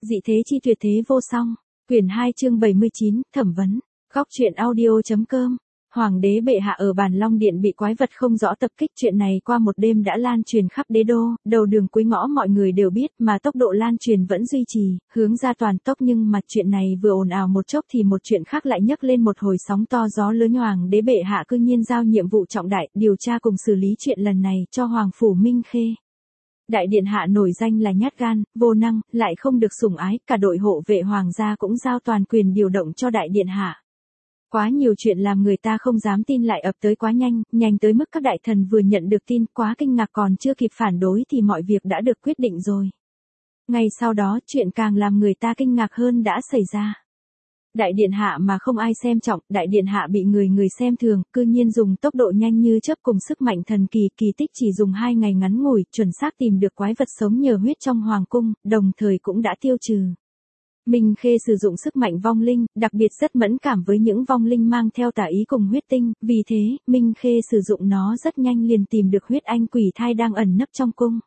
Dị thế chi tuyệt thế vô song. Quyển 2 chương 79, thẩm vấn. Góc truyện audio.com. Hoàng đế bệ hạ ở Bàn Long Điện bị quái vật không rõ tập kích, chuyện này qua một đêm đã lan truyền khắp đế đô, đầu đường cuối ngõ mọi người đều biết, mà tốc độ lan truyền vẫn duy trì, hướng ra toàn tốc. Nhưng mà chuyện này vừa ồn ào một chốc thì một chuyện khác lại nhấc lên một hồi sóng to gió lớn. Hoàng đế bệ hạ cư nhiên giao nhiệm vụ trọng đại, điều tra cùng xử lý chuyện lần này cho Hoàng phủ Minh Khê. Đại điện hạ nổi danh là nhát gan, vô năng, lại không được sủng ái, cả đội hộ vệ hoàng gia cũng giao toàn quyền điều động cho đại điện hạ. Quá nhiều chuyện làm người ta không dám tin lại ập tới quá nhanh, nhanh tới mức các đại thần vừa nhận được tin quá kinh ngạc, còn chưa kịp phản đối thì mọi việc đã được quyết định rồi. Ngay sau đó chuyện càng làm người ta kinh ngạc hơn đã xảy ra. Đại điện hạ mà không ai xem trọng, đại điện hạ bị người xem thường, cư nhiên dùng tốc độ nhanh như chớp cùng sức mạnh thần kỳ, kỳ tích chỉ dùng 2 ngày ngắn ngủi, chuẩn xác tìm được quái vật sống nhờ huyết trong hoàng cung, đồng thời cũng đã tiêu trừ. Minh Khê sử dụng sức mạnh vong linh, đặc biệt rất mẫn cảm với những vong linh mang theo tà ý cùng huyết tinh, vì thế, Minh Khê sử dụng nó rất nhanh liền tìm được huyết anh quỷ thai đang ẩn nấp trong cung.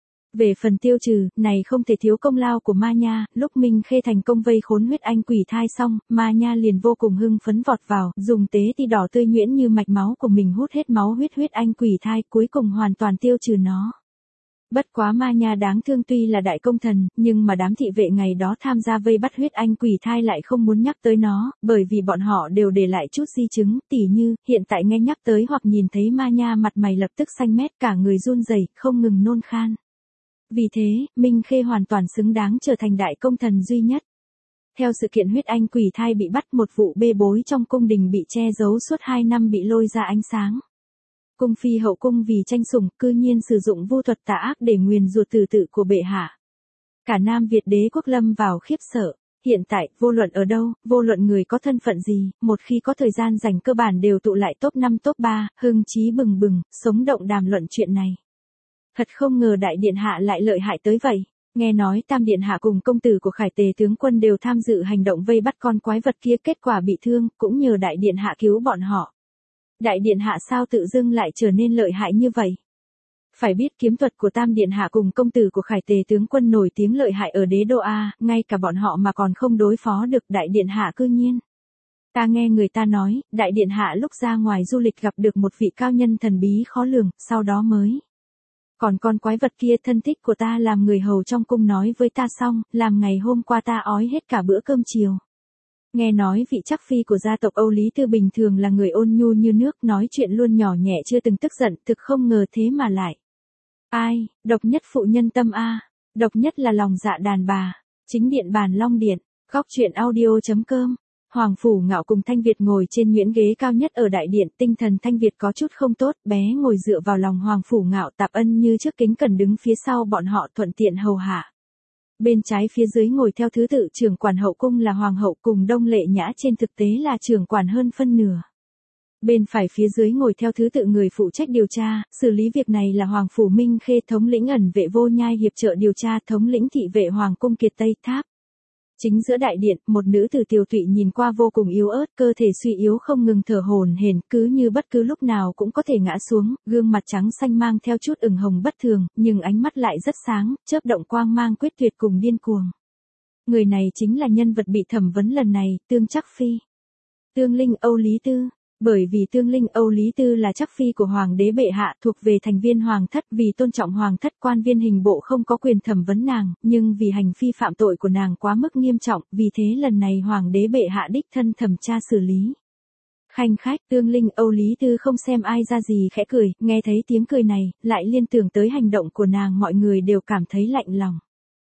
Về phần tiêu trừ, này không thể thiếu công lao của Ma Nha, lúc Minh Khê thành công vây khốn huyết anh quỷ thai xong, Ma Nha liền vô cùng hưng phấn vọt vào, dùng tế ti đỏ tươi nhuyễn như mạch máu của mình hút hết máu huyết anh quỷ thai, cuối cùng hoàn toàn tiêu trừ nó. Bất quá Ma Nha đáng thương, tuy là đại công thần, nhưng mà đám thị vệ ngày đó tham gia vây bắt huyết anh quỷ thai lại không muốn nhắc tới nó, bởi vì bọn họ đều để lại chút di chứng, tỉ như, hiện tại nghe nhắc tới hoặc nhìn thấy Ma Nha mặt mày lập tức xanh mét, cả người run rẩy, không ngừng nôn khan. Vì thế, Minh Khê hoàn toàn xứng đáng trở thành đại công thần duy nhất. Theo sự kiện huyết anh quỷ thai bị bắt, một vụ bê bối trong cung đình bị che giấu suốt 2 năm bị lôi ra ánh sáng. Cung phi hậu cung vì tranh sủng, cư nhiên sử dụng vu thuật tà ác để nguyền rủa tử tự của bệ hạ. Cả Nam Việt đế quốc lâm vào khiếp sợ. Hiện tại, vô luận ở đâu, vô luận người có thân phận gì, một khi có thời gian rảnh cơ bản đều tụ lại top 5 top 3, hưng chí bừng bừng, sống động đàm luận chuyện này. Thật không ngờ đại điện hạ lại lợi hại tới vậy. Nghe nói Tam điện hạ cùng công tử của Khải Tề tướng quân đều tham dự hành động vây bắt con quái vật kia, kết quả bị thương, cũng nhờ đại điện hạ cứu bọn họ. Đại điện hạ sao tự dưng lại trở nên lợi hại như vậy? Phải biết kiếm thuật của Tam điện hạ cùng công tử của Khải Tề tướng quân nổi tiếng lợi hại ở đế đô A, ngay cả bọn họ mà còn không đối phó được, đại điện hạ cư nhiên. Ta nghe người ta nói, đại điện hạ lúc ra ngoài du lịch gặp được một vị cao nhân thần bí khó lường, sau đó mới. Còn con quái vật kia thân thích của ta làm người hầu trong cung nói với ta xong, làm ngày hôm qua ta ói hết cả bữa cơm chiều. Nghe nói vị chắc phi của gia tộc Âu Lý Tư bình thường là người ôn nhu như nước, nói chuyện luôn nhỏ nhẹ chưa từng tức giận, thực không ngờ thế mà lại. Ai, độc nhất phụ nhân tâm A, độc nhất là lòng dạ đàn bà. Chính điện Bàn Long Điện, góc truyện audio.com. Hoàng phủ Ngạo cùng Thanh Việt ngồi trên nhuyễn ghế cao nhất ở đại điện, tinh thần Thanh Việt có chút không tốt, bé ngồi dựa vào lòng Hoàng phủ Ngạo, Tạp Ân như trước kính cẩn đứng phía sau bọn họ thuận tiện hầu hạ. Bên trái phía dưới ngồi theo thứ tự trưởng quản hậu cung là Hoàng hậu cùng Đông Lệ Nhã, trên thực tế là trưởng quản hơn phân nửa. Bên phải phía dưới ngồi theo thứ tự người phụ trách điều tra, xử lý việc này là Hoàng phủ Minh Khê, thống lĩnh ẩn vệ Vô Nhai hiệp trợ điều tra, thống lĩnh thị vệ Hoàng cung Kiệt Tây Tháp. Chính giữa đại điện, một nữ tử tiều tụy nhìn qua vô cùng yếu ớt, cơ thể suy yếu không ngừng thở hổn hển, cứ như bất cứ lúc nào cũng có thể ngã xuống, gương mặt trắng xanh mang theo chút ửng hồng bất thường, nhưng ánh mắt lại rất sáng, chớp động quang mang quyết tuyệt cùng điên cuồng. Người này chính là nhân vật bị thẩm vấn lần này, Tương Trắc Phi. Tương Linh Âu Lý Tư. Bởi vì Tương Linh Âu Lý Tư là chắc phi của Hoàng đế bệ hạ, thuộc về thành viên Hoàng thất, vì tôn trọng Hoàng thất, quan viên hình bộ không có quyền thẩm vấn nàng, nhưng vì hành vi phạm tội của nàng quá mức nghiêm trọng, vì thế lần này Hoàng đế bệ hạ đích thân thẩm tra xử lý. Khanh khách, Tương Linh Âu Lý Tư không xem ai ra gì khẽ cười, nghe thấy tiếng cười này, lại liên tưởng tới hành động của nàng, mọi người đều cảm thấy lạnh lòng.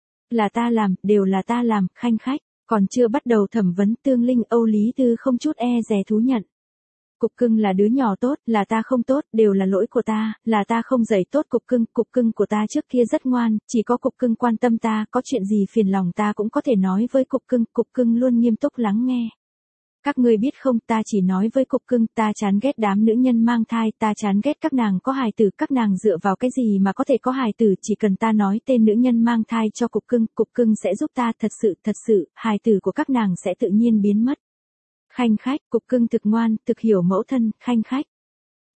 Là ta làm, đều là ta làm, khanh khách, còn chưa bắt đầu thẩm vấn, Tương Linh Âu Lý Tư không chút e dè thú nhận. Cục cưng là đứa nhỏ tốt, là ta không tốt, đều là lỗi của ta, là ta không dạy tốt cục cưng của ta trước kia rất ngoan, chỉ có cục cưng quan tâm ta, có chuyện gì phiền lòng ta cũng có thể nói với cục cưng luôn nghiêm túc lắng nghe. Các ngươi biết không, ta chỉ nói với cục cưng, ta chán ghét đám nữ nhân mang thai, ta chán ghét các nàng có hài tử, các nàng dựa vào cái gì mà có thể có hài tử, chỉ cần ta nói tên nữ nhân mang thai cho cục cưng sẽ giúp ta, thật sự, hài tử của các nàng sẽ tự nhiên biến mất. Khanh khách, cục cưng thực ngoan, thực hiểu mẫu thân, khanh khách.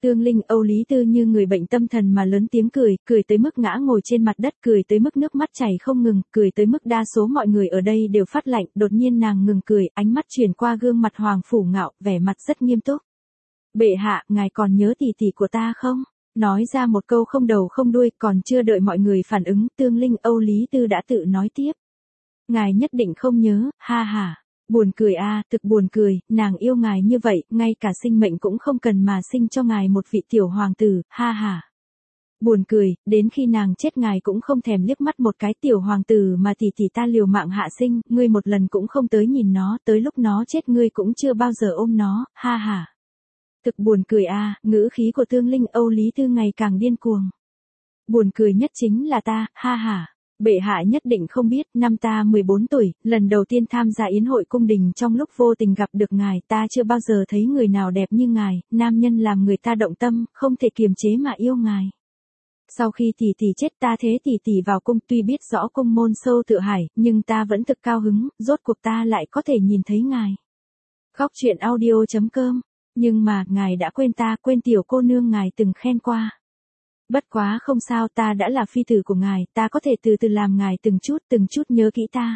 Tương Linh Âu Lý Tư như người bệnh tâm thần mà lớn tiếng cười, cười tới mức ngã ngồi trên mặt đất, cười tới mức nước mắt chảy không ngừng, cười tới mức đa số mọi người ở đây đều phát lạnh, đột nhiên nàng ngừng cười, ánh mắt chuyển qua gương mặt Hoàng Phủ Ngạo, vẻ mặt rất nghiêm túc. Bệ hạ, ngài còn nhớ tỷ tỷ của ta không? Nói ra một câu không đầu không đuôi, còn chưa đợi mọi người phản ứng, Tương Linh Âu Lý Tư đã tự nói tiếp. Ngài nhất định không nhớ, ha ha. Buồn cười a, thực buồn cười, nàng yêu ngài như vậy, ngay cả sinh mệnh cũng không cần mà sinh cho ngài một vị tiểu hoàng tử, ha ha. Buồn cười, đến khi nàng chết ngài cũng không thèm liếc mắt một cái tiểu hoàng tử mà tỷ tỷ ta liều mạng hạ sinh, ngươi một lần cũng không tới nhìn nó, tới lúc nó chết ngươi cũng chưa bao giờ ôm nó, ha ha. Thực buồn cười a, ngữ khí của Tương Linh Âu Lý Tư ngày càng điên cuồng. Buồn cười nhất chính là ta, ha ha. Bệ hạ nhất định không biết, năm ta 14 tuổi, lần đầu tiên tham gia yến hội cung đình trong lúc vô tình gặp được ngài, ta chưa bao giờ thấy người nào đẹp như ngài, nam nhân làm người ta động tâm, không thể kiềm chế mà yêu ngài. Sau khi tỷ tỷ chết ta thế tỷ tỷ vào cung, tuy biết rõ cung môn sâu tự hải, nhưng ta vẫn thực cao hứng, rốt cuộc ta lại có thể nhìn thấy ngài. Góc truyện audio.com. Nhưng mà, ngài đã quên ta, quên tiểu cô nương ngài từng khen qua. Bất quá không sao, ta đã là phi tử của ngài, ta có thể từ từ làm ngài từng chút nhớ kỹ ta.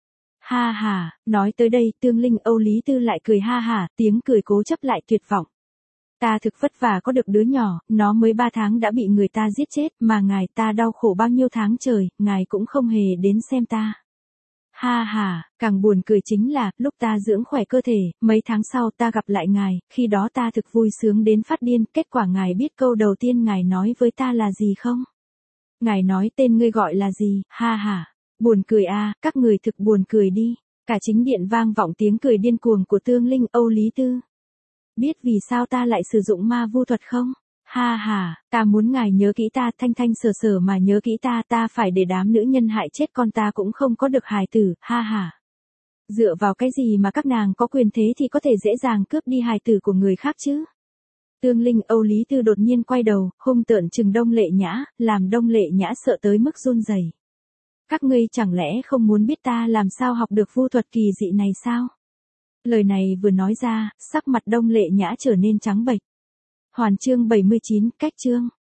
Ha ha, nói tới đây, Tương Linh Âu Lý Tư lại cười ha ha, tiếng cười cố chấp lại tuyệt vọng. Ta thực vất vả có được đứa nhỏ, nó mới 3 tháng đã bị người ta giết chết, mà ngài ta đau khổ bao nhiêu tháng trời, ngài cũng không hề đến xem ta. Ha ha, càng buồn cười chính là, lúc ta dưỡng khỏe cơ thể, mấy tháng sau ta gặp lại ngài, khi đó ta thực vui sướng đến phát điên, kết quả ngài biết câu đầu tiên ngài nói với ta là gì không? Ngài nói tên ngươi gọi là gì, ha ha, buồn cười a, các người thực buồn cười đi, cả chính điện vang vọng tiếng cười điên cuồng của Tương Linh Âu Lý Tư. Biết vì sao ta lại sử dụng ma vu thuật không? Ha ha, ta muốn ngài nhớ kỹ ta, thanh thanh sở sở mà nhớ kỹ ta, ta phải để đám nữ nhân hại chết con ta cũng không có được hài tử, ha ha. Dựa vào cái gì mà các nàng có quyền thế thì có thể dễ dàng cướp đi hài tử của người khác chứ? Tương Linh Âu Lý Tư đột nhiên quay đầu, hung tợn trừng Đông Lệ Nhã, làm Đông Lệ Nhã sợ tới mức run rẩy. Các ngươi chẳng lẽ không muốn biết ta làm sao học được vu thuật kỳ dị này sao? Lời này vừa nói ra, sắc mặt Đông Lệ Nhã trở nên trắng bệch. Hoàn chương 79, cách chương.